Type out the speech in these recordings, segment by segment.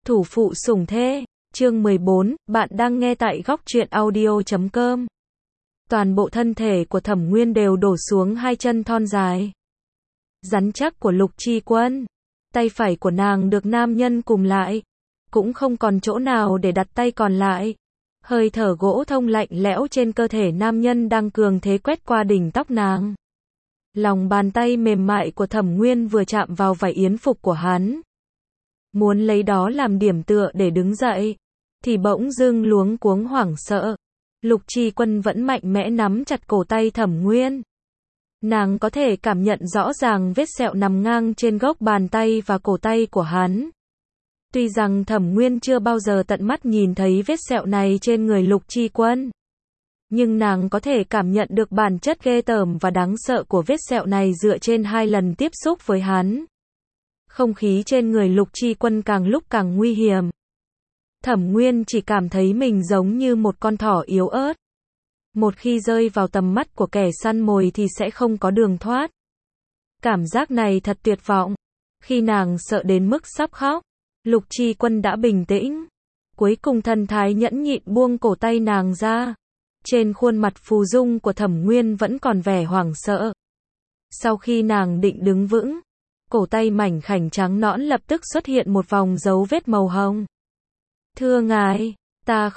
Thủ phụ sủng thê, chương 14, bạn đang nghe tại góc truyện audio.com. Toàn bộ thân thể của Thẩm Nguyên đều đổ xuống hai chân thon dài, rắn chắc của Lục Chi Quân. Tay phải của nàng được nam nhân cùm lại, cũng không còn chỗ nào để đặt tay còn lại. Hơi thở gỗ thông lạnh lẽo trên cơ thể nam nhân đang cường thế quét qua đỉnh tóc nàng. Lòng bàn tay mềm mại của Thẩm Nguyên vừa chạm vào vải yến phục của hắn, muốn lấy đó làm điểm tựa để đứng dậy, thì bỗng dưng luống cuống hoảng sợ. Lục Chi Quân vẫn mạnh mẽ nắm chặt cổ tay Thẩm Nguyên. Nàng có thể cảm nhận rõ ràng vết sẹo nằm ngang trên gốc bàn tay và cổ tay của hắn. Tuy rằng Thẩm Nguyên chưa bao giờ tận mắt nhìn thấy vết sẹo này trên người Lục Chi Quân, nhưng nàng có thể cảm nhận được bản chất ghê tởm và đáng sợ của vết sẹo này dựa trên 2 lần tiếp xúc với hắn. Không khí trên người Lục Chi Quân càng lúc càng nguy hiểm. Thẩm Nguyên chỉ cảm thấy mình giống như một con thỏ yếu ớt. Một khi rơi vào tầm mắt của kẻ săn mồi thì sẽ không có đường thoát. Cảm giác này thật tuyệt vọng. Khi nàng sợ đến mức sắp khóc, Lục Chi Quân đã bình tĩnh. Cuối cùng thần thái nhẫn nhịn buông cổ tay nàng ra. Trên khuôn mặt phù dung của Thẩm Nguyên vẫn còn vẻ hoảng sợ. Sau khi nàng định đứng vững, cổ tay mảnh khảnh trắng nõn lập tức xuất hiện một vòng dấu vết màu hồng. Thưa ngài, ta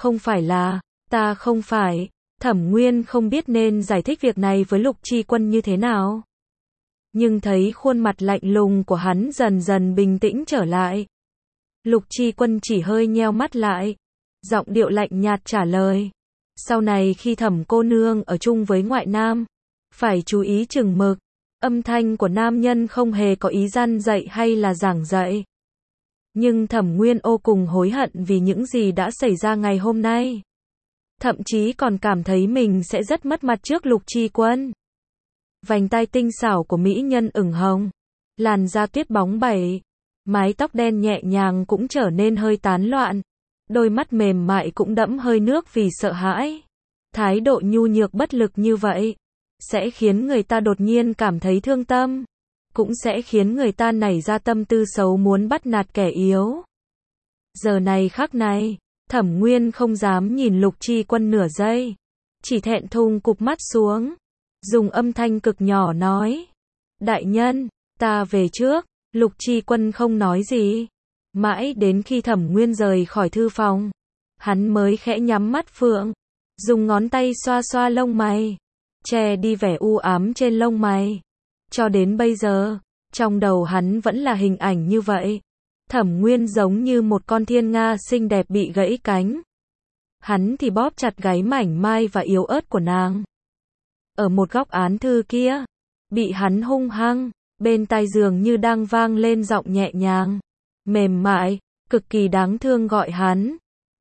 không phải. Thẩm Nguyên không biết nên giải thích việc này với Lục Chi Quân như thế nào. Nhưng thấy khuôn mặt lạnh lùng của hắn dần dần bình tĩnh trở lại. Lục Chi Quân chỉ hơi nheo mắt lại, giọng điệu lạnh nhạt trả lời. Sau này khi Thẩm cô nương ở chung với ngoại nam, phải chú ý chừng mực. Âm thanh của nam nhân không hề có ý răn dạy hay là giảng dạy. Nhưng Thẩm Nguyên vô cùng hối hận vì những gì đã xảy ra ngày hôm nay. Thậm chí còn cảm thấy mình sẽ rất mất mặt trước Lục Chi Quân. Vành tai tinh xảo của mỹ nhân ửng hồng, làn da tuyết bóng bẩy, mái tóc đen nhẹ nhàng cũng trở nên hơi tán loạn. Đôi mắt mềm mại cũng đẫm hơi nước vì sợ hãi. Thái độ nhu nhược bất lực như vậy sẽ khiến người ta đột nhiên cảm thấy thương tâm, cũng sẽ khiến người ta nảy ra tâm tư xấu muốn bắt nạt kẻ yếu. Giờ này khắc này, Thẩm Nguyên không dám nhìn Lục Chi Quân nửa giây, chỉ thẹn thùng cụp mắt xuống, dùng âm thanh cực nhỏ nói: Đại nhân, ta về trước. Lục Chi Quân không nói gì, mãi đến khi Thẩm Nguyên rời khỏi thư phòng, hắn mới khẽ nhắm mắt phượng, dùng ngón tay xoa xoa lông mày, che đi vẻ u ám trên lông mày. Cho đến bây giờ, trong đầu hắn vẫn là hình ảnh như vậy. Thẩm Nguyên giống như một con thiên nga xinh đẹp bị gãy cánh. Hắn thì bóp chặt gáy mảnh mai và yếu ớt của nàng. Ở một góc án thư kia, bị hắn hung hăng, bên tai dường như đang vang lên giọng nhẹ nhàng, mềm mại, cực kỳ đáng thương gọi hắn.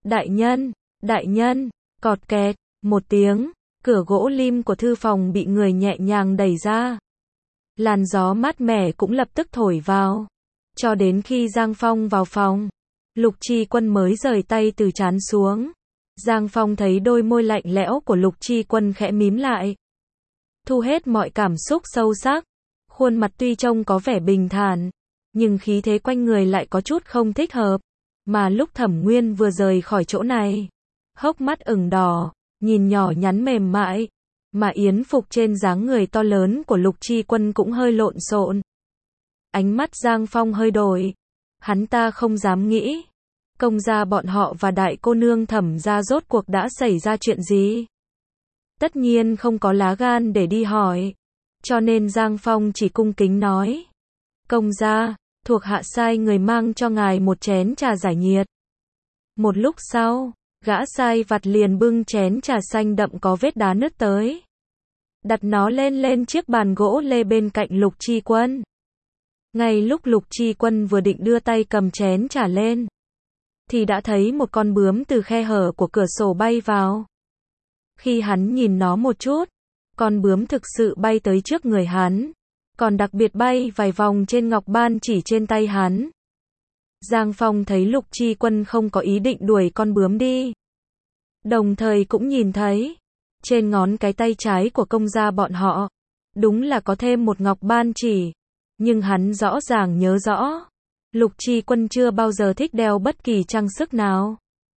Đại nhân, cọt kẹt, một tiếng, cửa gỗ lim của thư phòng bị người nhẹ nhàng đẩy ra. Làn gió mát mẻ cũng lập tức thổi vào. Cho đến khi Giang Phong vào phòng, Lục Chi Quân mới rời tay từ trán xuống. Giang Phong thấy đôi môi lạnh lẽo của Lục Chi Quân khẽ mím lại. Thu hết mọi cảm xúc sâu sắc, khuôn mặt tuy trông có vẻ bình thản, nhưng khí thế quanh người lại có chút không thích hợp. Mà lúc Thẩm Nguyên vừa rời khỏi chỗ này, hốc mắt ửng đỏ, nhìn nhỏ nhắn mềm mại, mà yến phục trên dáng người to lớn của Lục Chi Quân cũng hơi lộn xộn. Ánh mắt Giang Phong hơi đổi. Hắn ta không dám nghĩ, công gia bọn họ và đại cô nương Thẩm gia rốt cuộc đã xảy ra chuyện gì. Tất nhiên không có lá gan để đi hỏi, cho nên Giang Phong chỉ cung kính nói: Công gia, thuộc hạ sai người mang cho ngài một chén trà giải nhiệt. Một lúc sau, gã sai vặt liền bưng chén trà xanh đậm có vết đá nứt tới, đặt nó lên chiếc bàn gỗ lê bên cạnh Lục Chi Quân. Ngay lúc Lục Chi Quân vừa định đưa tay cầm chén trà lên, thì đã thấy một con bướm từ khe hở của cửa sổ bay vào. Khi hắn nhìn nó một chút, con bướm thực sự bay tới trước người hắn, còn đặc biệt bay vài vòng trên ngọc ban chỉ trên tay hắn. Giang Phong thấy Lục Chi Quân không có ý định đuổi con bướm đi, đồng thời cũng nhìn thấy trên ngón cái tay trái của công gia bọn họ đúng là có thêm một ngọc ban chỉ. Nhưng hắn rõ ràng nhớ rõ, Lục Chi Quân chưa bao giờ thích đeo bất kỳ trang sức nào.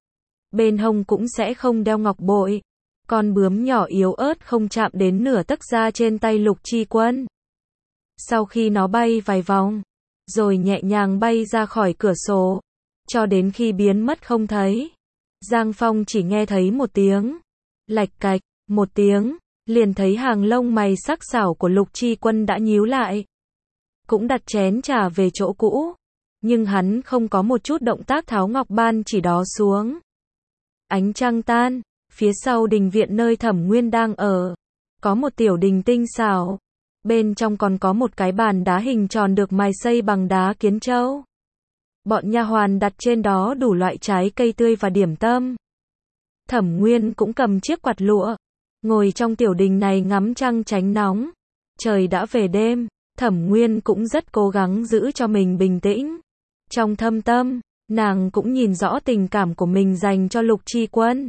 Bên hông cũng sẽ không đeo ngọc bội. Con bướm nhỏ yếu ớt không chạm đến nửa tấc da trên tay Lục Chi Quân. Sau khi nó bay vài vòng, rồi nhẹ nhàng bay ra khỏi cửa sổ, cho đến khi biến mất không thấy. Giang Phong chỉ nghe thấy một tiếng, lạch cạch, một tiếng, liền thấy hàng lông mày sắc sảo của Lục Chi Quân đã nhíu lại. Cũng đặt chén trà về chỗ cũ, nhưng hắn không có một chút động tác tháo ngọc ban chỉ đó xuống. Ánh trăng tan, phía sau đình viện nơi Thẩm Nguyên đang ở, có một tiểu đình tinh xảo. Bên trong còn có một cái bàn đá hình tròn được mài xây bằng đá kiến châu. Bọn nha hoàn đặt trên đó đủ loại trái cây tươi và điểm tâm. Thẩm Nguyên cũng cầm chiếc quạt lụa, ngồi trong tiểu đình này ngắm trăng tránh nóng. Trời đã về đêm, Thẩm Nguyên cũng rất cố gắng giữ cho mình bình tĩnh. Trong thâm tâm, nàng cũng nhìn rõ tình cảm của mình dành cho Lục Chi Quân.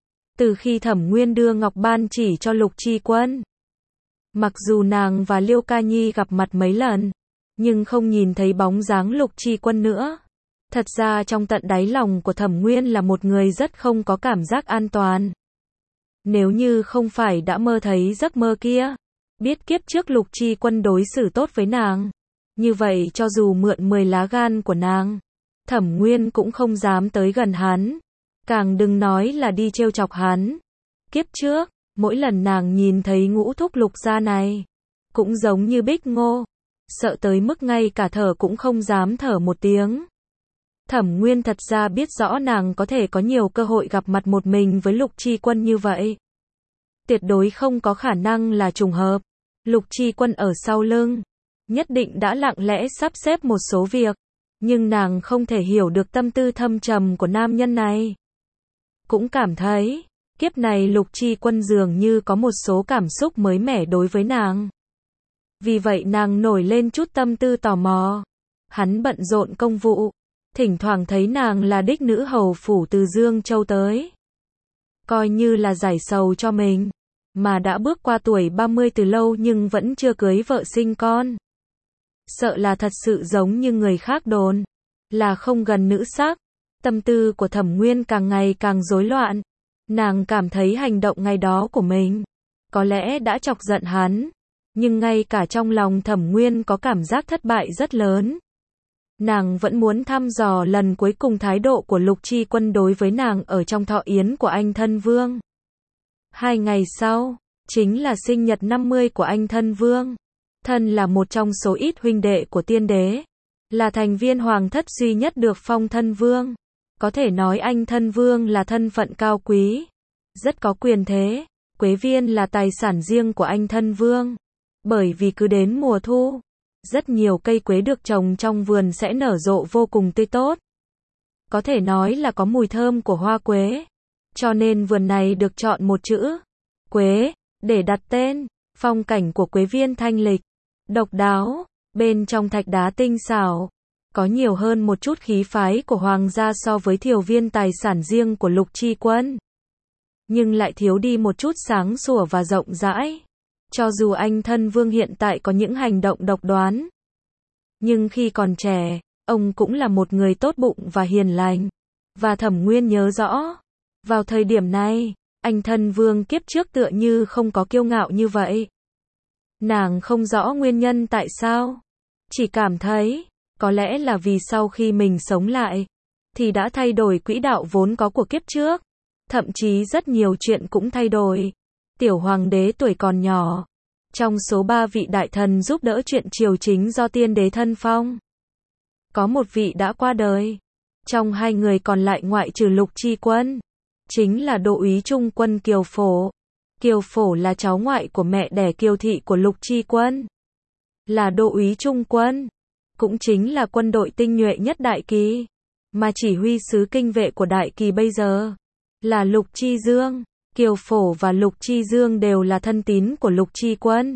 Từ khi Thẩm Nguyên đưa ngọc ban chỉ cho Lục Chi Quân, mặc dù nàng và Liêu Ca Nhi gặp mặt mấy lần, nhưng không nhìn thấy bóng dáng Lục Chi Quân nữa. Thật ra trong tận đáy lòng của Thẩm Nguyên là một người rất không có cảm giác an toàn. Nếu như không phải đã mơ thấy giấc mơ kia, biết kiếp trước Lục Chi Quân đối xử tốt với nàng, như vậy cho dù mượn 10 lá gan của nàng, Thẩm Nguyên cũng không dám tới gần hắn, càng đừng nói là đi trêu chọc hắn. Kiếp trước, mỗi lần nàng nhìn thấy ngũ thúc Lục gia này, cũng giống như Bích Ngô, sợ tới mức ngay cả thở cũng không dám thở một tiếng. Thẩm Nguyên thật ra biết rõ nàng có thể có nhiều cơ hội gặp mặt một mình với Lục Chi Quân như vậy. Tuyệt đối không có khả năng là trùng hợp. Lục Chi Quân ở sau lưng, nhất định đã lặng lẽ sắp xếp một số việc, nhưng nàng không thể hiểu được tâm tư thâm trầm của nam nhân này. Cũng cảm thấy, kiếp này Lục Chi Quân dường như có một số cảm xúc mới mẻ đối với nàng. Vì vậy nàng nổi lên chút tâm tư tò mò. Hắn bận rộn công vụ, thỉnh thoảng thấy nàng là đích nữ hầu phủ từ Dương Châu tới, coi như là giải sầu cho mình, mà đã bước qua tuổi 30 từ lâu nhưng vẫn chưa cưới vợ sinh con. Sợ là thật sự giống như người khác đồn, là không gần nữ sắc. Tâm tư của Thẩm Nguyên càng ngày càng rối loạn. Nàng cảm thấy hành động ngày đó của mình có lẽ đã chọc giận hắn, nhưng ngay cả trong lòng Thẩm Nguyên có cảm giác thất bại rất lớn. Nàng vẫn muốn thăm dò lần cuối cùng thái độ của Lục Chi Quân đối với nàng ở trong thọ yến của anh thân vương. 2 ngày sau, chính là sinh nhật 50 của anh thân vương. Thân là một trong số ít huynh đệ của tiên đế, là thành viên hoàng thất duy nhất được phong thân vương. Có thể nói anh thân vương là thân phận cao quý, rất có quyền thế. Quế viên là tài sản riêng của anh thân vương. Bởi vì cứ đến mùa thu, rất nhiều cây quế được trồng trong vườn sẽ nở rộ vô cùng tươi tốt. Có thể nói là có mùi thơm của hoa quế. Cho nên vườn này được chọn một chữ quế để đặt tên. Phong cảnh của quế viên thanh lịch, độc đáo, bên trong thạch đá tinh xảo, có nhiều hơn một chút khí phái của hoàng gia so với thiều viên tài sản riêng của Lục Chi Quân. Nhưng lại thiếu đi một chút sáng sủa và rộng rãi. Cho dù anh thân vương hiện tại có những hành động độc đoán, nhưng khi còn trẻ, ông cũng là một người tốt bụng và hiền lành. Và Thẩm Nguyên nhớ rõ, vào thời điểm này, anh thân vương kiếp trước tựa như không có kiêu ngạo như vậy. Nàng không rõ nguyên nhân tại sao, chỉ cảm thấy, có lẽ là vì sau khi mình sống lại, thì đã thay đổi quỹ đạo vốn có của kiếp trước. Thậm chí rất nhiều chuyện cũng thay đổi. Tiểu hoàng đế tuổi còn nhỏ, trong số 3 vị đại thần giúp đỡ chuyện triều chính do tiên đế thân phong, có một vị đã qua đời. Trong 2 người còn lại ngoại trừ Lục Chi Quân, chính là Đô úy Trung quân Kiều Phổ. Kiều Phổ là cháu ngoại của mẹ đẻ Kiều thị của Lục Chi Quân, là Đô úy Trung quân, cũng chính là quân đội tinh nhuệ nhất Đại Kỳ, mà chỉ huy sứ kinh vệ của Đại Kỳ bây giờ là Lục Chi Dương. Kiều Phổ và Lục Chi Dương đều là thân tín của Lục Chi Quân.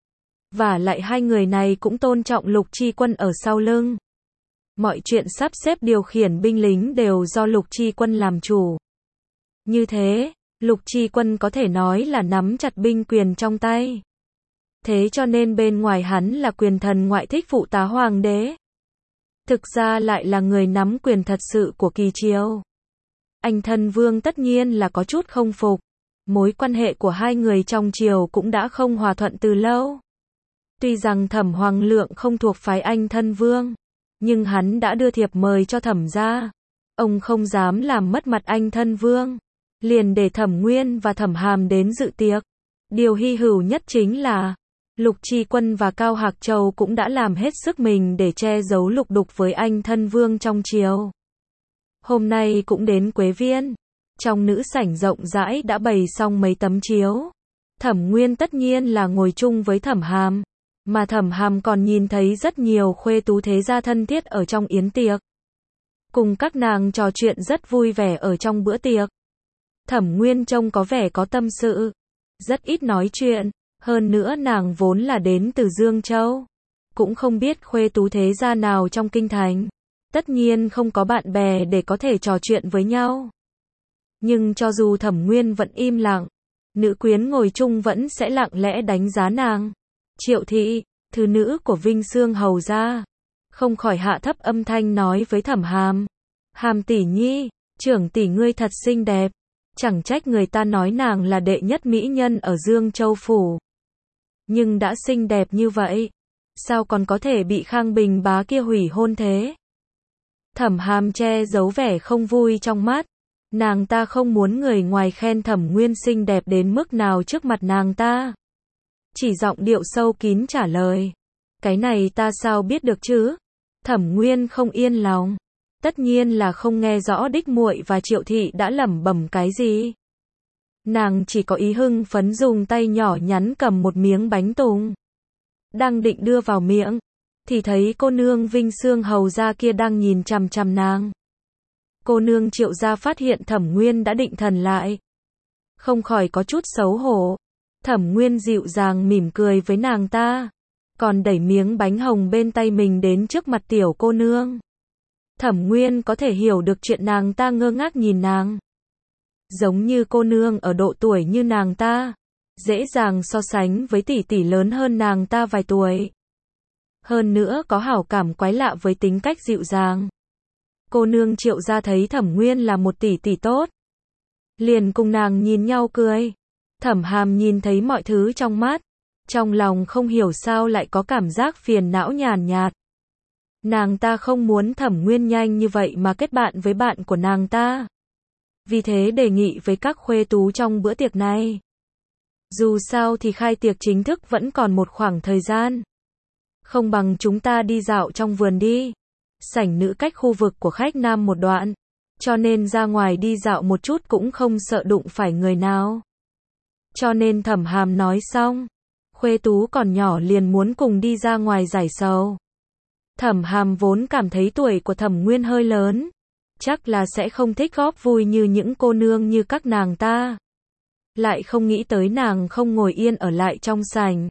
Và lại 2 người này cũng tôn trọng Lục Chi Quân ở sau lưng. Mọi chuyện sắp xếp điều khiển binh lính đều do Lục Chi Quân làm chủ. Như thế, Lục Chi Quân có thể nói là nắm chặt binh quyền trong tay. Thế cho nên bên ngoài hắn là quyền thần ngoại thích phụ tá hoàng đế. thực ra lại là người nắm quyền thật sự của kỳ triều. Anh thân vương tất nhiên là có chút không phục. Mối quan hệ của hai người trong triều cũng đã không hòa thuận từ lâu. Tuy rằng Thẩm Hoàng Lượng không thuộc phái anh thân vương, nhưng hắn đã đưa thiệp mời cho Thẩm gia. Ông không dám làm mất mặt anh thân vương, liền để Thẩm Nguyên và Thẩm Hàm đến dự tiệc. Điều hy hữu nhất chính là, Lục Tri Quân và Cao Hạc Châu cũng đã làm hết sức mình để che giấu lục đục với anh thân vương trong triều. Hôm nay cũng đến Quế Viên, trong nữ sảnh rộng rãi đã bày xong mấy tấm chiếu. Thẩm Nguyên tất nhiên là ngồi chung với Thẩm Hàm, mà Thẩm Hàm còn nhìn thấy rất nhiều khuê tú thế gia thân thiết ở trong yến tiệc. Cùng các nàng trò chuyện rất vui vẻ ở trong bữa tiệc. Thẩm Nguyên trông có vẻ có tâm sự, rất ít nói chuyện, hơn nữa nàng vốn là đến từ Dương Châu, cũng không biết khuê tú thế gia nào trong kinh thành, tất nhiên không có bạn bè để có thể trò chuyện với nhau. Nhưng cho dù Thẩm Nguyên vẫn im lặng, nữ quyến ngồi chung vẫn sẽ lặng lẽ đánh giá nàng. Triệu Thị, thứ nữ của Vinh Xương hầu gia, không khỏi hạ thấp âm thanh nói với Thẩm Hàm, Hàm tỷ nhi, trưởng tỷ ngươi thật xinh đẹp, chẳng trách người ta nói nàng là đệ nhất mỹ nhân ở Dương Châu phủ. Nhưng đã xinh đẹp như vậy, sao còn có thể bị Khang Bình bá kia hủy hôn thế? Thẩm Hàm che giấu vẻ không vui trong mắt, nàng ta không muốn người ngoài khen Thẩm Nguyên xinh đẹp đến mức nào trước mặt nàng ta. Chỉ giọng điệu sâu kín trả lời, cái này ta sao biết được chứ? Thẩm Nguyên không yên lòng, tất nhiên là không nghe rõ đích muội và Triệu Thị đã lẩm bẩm cái gì. Nàng chỉ có ý hưng phấn dùng tay nhỏ nhắn cầm một miếng bánh tùng, đang định đưa vào miệng, thì thấy cô nương Vinh Xương hầu gia kia đang nhìn chằm chằm nàng. Cô nương Triệu gia phát hiện Thẩm Nguyên đã định thần lại, không khỏi có chút xấu hổ. Thẩm Nguyên dịu dàng mỉm cười với nàng ta, còn đẩy miếng bánh hồng bên tay mình đến trước mặt tiểu cô nương. Thẩm Nguyên có thể hiểu được chuyện nàng ta ngơ ngác nhìn nàng. Giống như cô nương ở độ tuổi như nàng ta, dễ dàng so sánh với tỷ tỷ lớn hơn nàng ta vài tuổi. Hơn nữa có hảo cảm quái lạ với tính cách dịu dàng. Cô nương Triệu gia thấy Thẩm Nguyên là một tỷ tỷ tốt, liền cùng nàng nhìn nhau cười. Thẩm Hàm nhìn thấy mọi thứ trong mắt, trong lòng không hiểu sao lại có cảm giác phiền não nhàn nhạt. Nàng ta không muốn Thẩm Nguyên nhanh như vậy mà kết bạn với bạn của nàng ta. Vì thế đề nghị với các khuê tú trong bữa tiệc này. Dù sao thì khai tiệc chính thức vẫn còn một khoảng thời gian. Không bằng chúng ta đi dạo trong vườn đi. Sảnh nữ cách khu vực của khách nam một đoạn, cho nên ra ngoài đi dạo một chút cũng không sợ đụng phải người nào. Cho nên Thẩm Hàm nói xong, khuê tú còn nhỏ liền muốn cùng đi ra ngoài giải sầu. Thẩm Hàm vốn cảm thấy tuổi của Thẩm Nguyên hơi lớn, chắc là sẽ không thích góp vui như những cô nương như các nàng ta. Lại không nghĩ tới nàng không ngồi yên ở lại trong sảnh,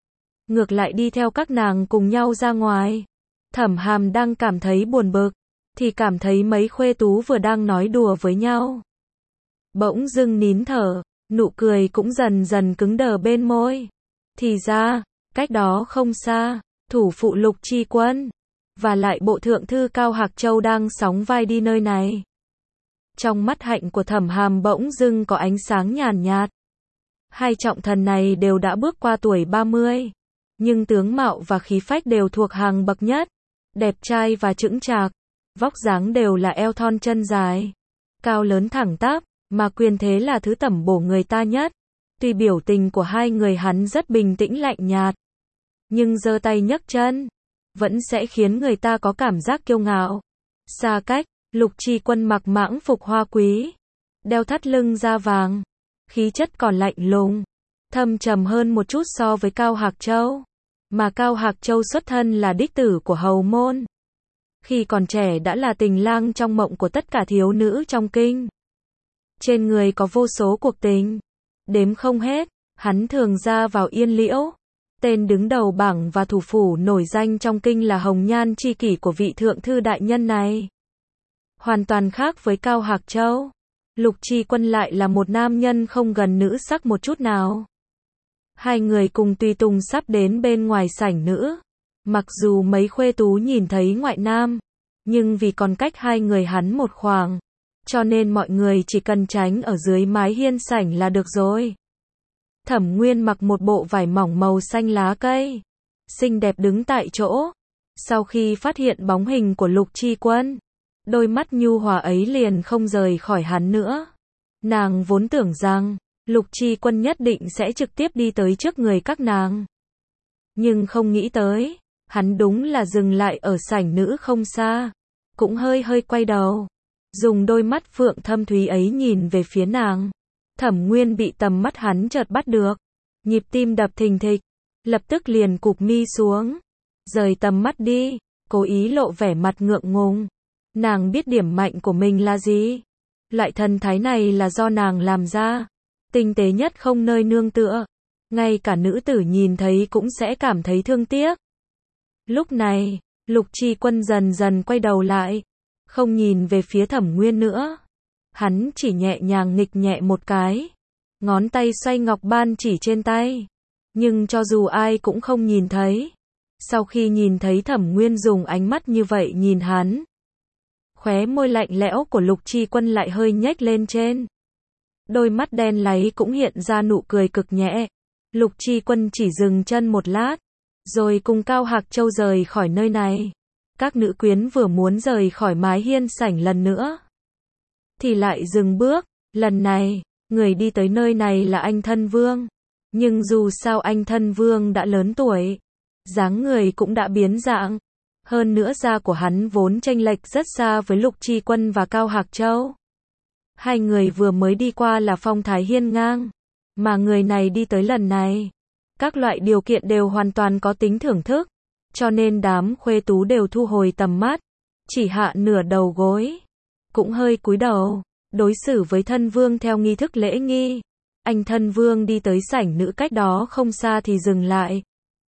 ngược lại đi theo các nàng cùng nhau ra ngoài. Thẩm Hàm đang cảm thấy buồn bực, thì cảm thấy mấy khuê tú vừa đang nói đùa với nhau. Bỗng dưng nín thở, nụ cười cũng dần dần cứng đờ bên môi. Thì ra, cách đó không xa, thủ phụ Lục Tri Quân và lại bộ thượng thư Cao Hạc Châu đang sóng vai đi nơi này. Trong mắt hạnh của Thẩm Hàm bỗng dưng có ánh sáng nhàn nhạt. Hai trọng thần này đều đã bước qua tuổi 30, nhưng tướng mạo và khí phách đều thuộc hàng bậc nhất, đẹp trai và chững chạc, vóc dáng đều là eo thon chân dài, cao lớn thẳng tắp, mà quyền thế là thứ tẩm bổ người ta nhất. Tuy biểu tình của hai người hắn rất bình tĩnh lạnh nhạt, nhưng giơ tay nhấc chân vẫn sẽ khiến người ta có cảm giác kiêu ngạo. Xa cách, Lục Tri Quân mặc mãng phục hoa quý, đeo thắt lưng da vàng, khí chất còn lạnh lùng, thâm trầm hơn một chút so với Cao Hạc Châu. Mà Cao Hạc Châu xuất thân là đích tử của hầu môn, khi còn trẻ đã là tình lang trong mộng của tất cả thiếu nữ trong kinh. Trên người có vô số cuộc tình, đếm không hết. Hắn thường ra vào Yên Liễu, tên đứng đầu bảng và thủ phủ nổi danh trong kinh là hồng nhan tri kỷ của vị thượng thư đại nhân này. Hoàn toàn khác với Cao Hạc Châu, Lục Tri Quân lại là một nam nhân không gần nữ sắc một chút nào. Hai người cùng tùy tùng sắp đến bên ngoài sảnh nữ. Mặc dù mấy khuê tú nhìn thấy ngoại nam, nhưng vì còn cách hai người hắn một khoảng, cho nên mọi người chỉ cần tránh ở dưới mái hiên sảnh là được rồi. Thẩm Nguyên mặc một bộ vải mỏng màu xanh lá cây, xinh đẹp đứng tại chỗ. Sau khi phát hiện bóng hình của Lục Chi Quân, đôi mắt nhu hòa ấy liền không rời khỏi hắn nữa. Nàng vốn tưởng rằng Lục Chi Quân nhất định sẽ trực tiếp đi tới trước người các nàng, nhưng không nghĩ tới, hắn đúng là dừng lại ở sảnh nữ không xa, cũng hơi hơi quay đầu, dùng đôi mắt phượng thâm thúy ấy nhìn về phía nàng. Thẩm Nguyên bị tầm mắt hắn chợt bắt được, nhịp tim đập thình thịch, lập tức liền cụp mi xuống, rời tầm mắt đi, cố ý lộ vẻ mặt ngượng ngùng. Nàng biết điểm mạnh của mình là gì, loại thần thái này là do nàng làm ra, tinh tế nhất không nơi nương tựa, ngay cả nữ tử nhìn thấy cũng sẽ cảm thấy thương tiếc. Lúc này, Lục Chi Quân dần dần quay đầu lại, không nhìn về phía Thẩm Nguyên nữa. Hắn chỉ nhẹ nhàng nghịch nhẹ một cái, ngón tay xoay ngọc ban chỉ trên tay, nhưng cho dù ai cũng không nhìn thấy. Sau khi nhìn thấy Thẩm Nguyên dùng ánh mắt như vậy nhìn hắn, khóe môi lạnh lẽo của Lục Chi Quân lại hơi nhếch lên trên. Đôi mắt đen láy cũng hiện ra nụ cười cực nhẹ. Lục Chi Quân chỉ dừng chân một lát, rồi cùng Cao Hạc Châu rời khỏi nơi này. Các nữ quyến vừa muốn rời khỏi mái hiên sảnh lần nữa, thì lại dừng bước. Lần này, người đi tới nơi này là anh Thân Vương. Nhưng dù sao anh Thân Vương đã lớn tuổi, dáng người cũng đã biến dạng. Hơn nữa da của hắn vốn chênh lệch rất xa với Lục Chi Quân và Cao Hạc Châu. Hai người vừa mới đi qua là phong thái hiên ngang, mà người này đi tới lần này, các loại điều kiện đều hoàn toàn có tính thưởng thức, cho nên đám khuê tú đều thu hồi tầm mắt, chỉ hạ nửa đầu gối, cũng hơi cúi đầu, đối xử với Thân Vương theo nghi thức lễ nghi. Anh Thân Vương đi tới sảnh nữ cách đó không xa thì dừng lại.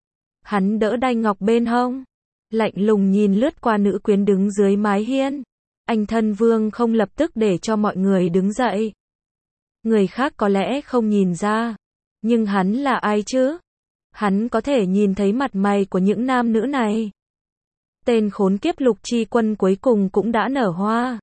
Hắn đỡ đai ngọc bên hông, lạnh lùng nhìn lướt qua nữ quyến đứng dưới mái hiên. Anh Thân Vương không lập tức để cho mọi người đứng dậy. Người khác có lẽ không nhìn ra, nhưng hắn là ai chứ? Hắn có thể nhìn thấy mặt mày của những nam nữ này. Tên khốn kiếp Lục Chi Quân cuối cùng cũng đã nở hoa.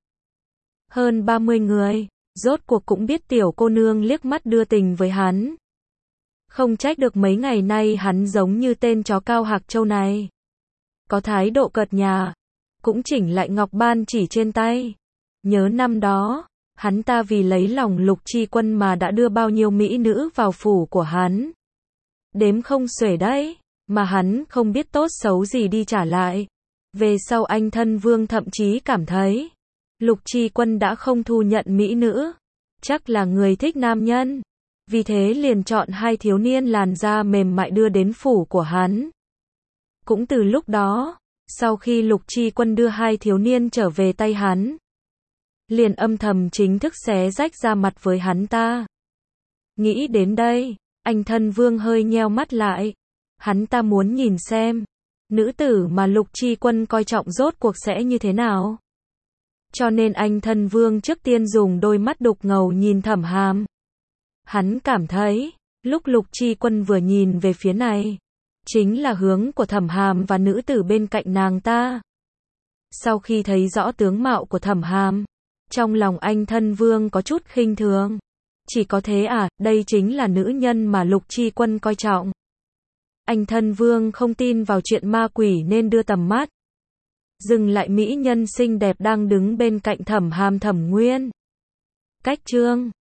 Hơn 30 người, rốt cuộc cũng biết tiểu cô nương liếc mắt đưa tình với hắn. Không trách được mấy ngày nay hắn giống như tên chó Cao Hạc Châu này. Có thái độ cợt nhả, cũng chỉnh lại ngọc ban chỉ trên tay. Nhớ năm đó, hắn ta vì lấy lòng Lục Chi Quân mà đã đưa bao nhiêu mỹ nữ vào phủ của hắn. Đếm không xuể đấy, mà hắn không biết tốt xấu gì đi trả lại. Về sau anh Thân Vương thậm chí cảm thấy, Lục Chi Quân đã không thu nhận mỹ nữ, chắc là người thích nam nhân. Vì thế liền chọn hai thiếu niên làn da mềm mại đưa đến phủ của hắn. Cũng từ lúc đó, sau khi Lục Chi Quân đưa hai thiếu niên trở về tay hắn, liền âm thầm chính thức xé rách ra mặt với hắn ta. Nghĩ đến đây, anh Thân Vương hơi nheo mắt lại. Hắn ta muốn nhìn xem, nữ tử mà Lục Chi Quân coi trọng rốt cuộc sẽ như thế nào. Cho nên anh Thân Vương trước tiên dùng đôi mắt đục ngầu nhìn Thẩm Hàm. Hắn cảm thấy, lúc Lục Chi Quân vừa nhìn về phía này, chính là hướng của Thẩm Hàm và nữ tử bên cạnh nàng ta. Sau khi thấy rõ tướng mạo của Thẩm Hàm, trong lòng anh Thân Vương có chút khinh thường. Chỉ có thế à, đây chính là nữ nhân mà Lục Chi Quân coi trọng. Anh Thân Vương không tin vào chuyện ma quỷ nên đưa tầm mắt dừng lại mỹ nhân xinh đẹp đang đứng bên cạnh Thẩm Hàm Thẩm Nguyên. Cách chương